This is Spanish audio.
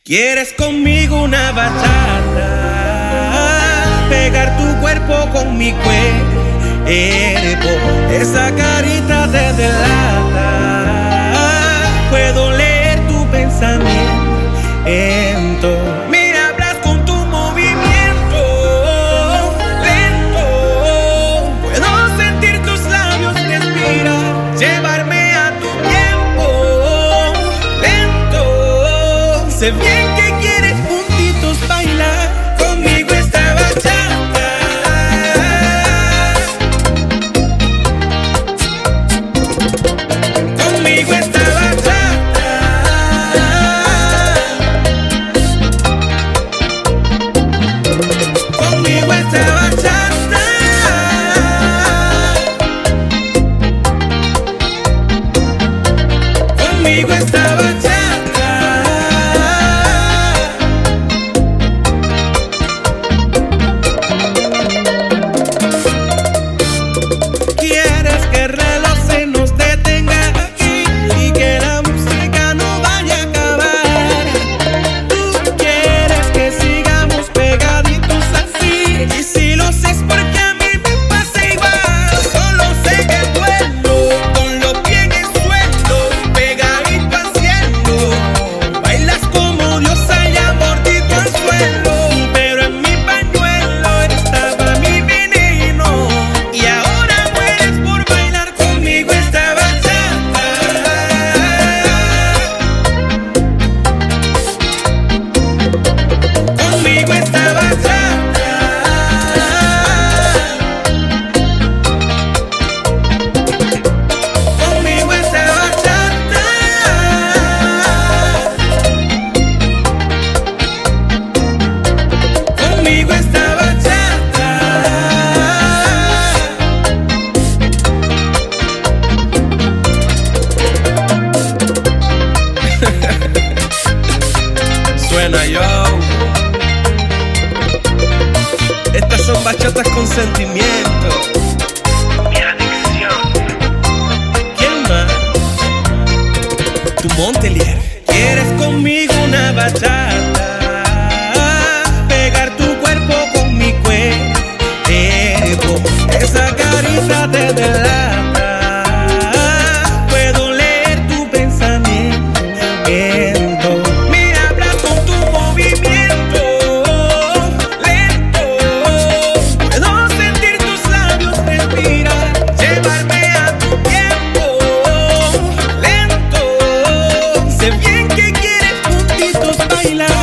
¿Quieres conmigo una bachata? Pegar tu cuerpo con mi cuerpo. Esa carita te delata. Puedo leer tu pensamiento. Me hablas con tu movimiento lento. Puedo sentir tus labios respirar, llevarme a tu tiempo lento. Sé bien que quieres juntitos bailar conmigo esta bachata. Conmigo esta bachata. Conmigo esta bachata. Conmigo esta bachata. Quieres que el reloj se nos detenga aquí y que la música no vaya a acabar. Tú quieres que sigamos pegaditos así, y si lo sé es porque a mí me pasa igual. Solo sé que duelo con los pies en el suelo, pegadito al cielo. Bailas como diosa y amordito al suelo, pero en mi pañuelo estaba mi veneno. Y ahora mueres por bailar conmigo esta bachata. Conmigo esta bachata. Conmigo esta bachata. Conmigo esta bachata. Suena yo. Estas son bachatas con sentimiento. Mi adicción. ¿Quién más? Tu Montelier. ¿Quieres conmigo una bachata? Pegar tu cuerpo con mi cuerpo. Esa carita te delata. Puedo leer tu pensamiento. Me hablas con tu movimiento lento. Puedo sentir tus labios respirar, llevarme a tu tiempo lento. Sé bien que quieres juntitos bailar